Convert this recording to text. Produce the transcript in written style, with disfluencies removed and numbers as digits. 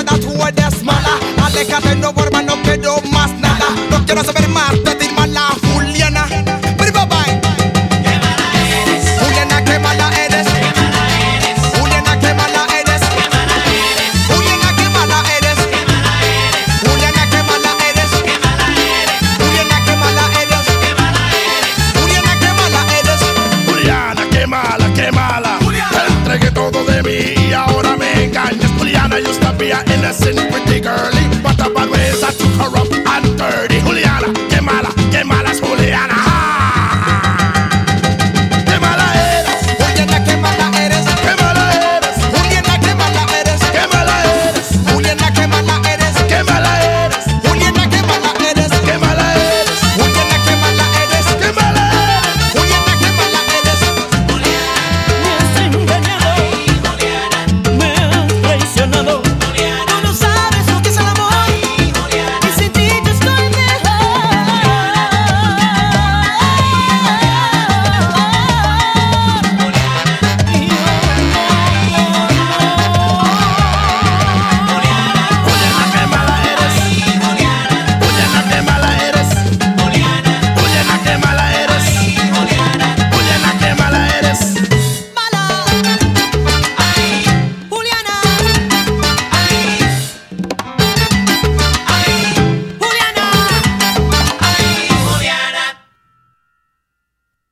nada, tú eres mala. Aléjate, no vuelva, no quiero más nada. No quiero saber más de ti, mala Juliana. Bye bye. Juliana, qué mala eres. Juliana, qué mala eres. Juliana, qué mala eres. Juliana, qué mala eres. Juliana, qué mala eres. Juliana, qué mala eres. Juliana, qué mala, qué mala. Te entregué todo de mí y ahora me engañas. Juliana, yo estaba innocent.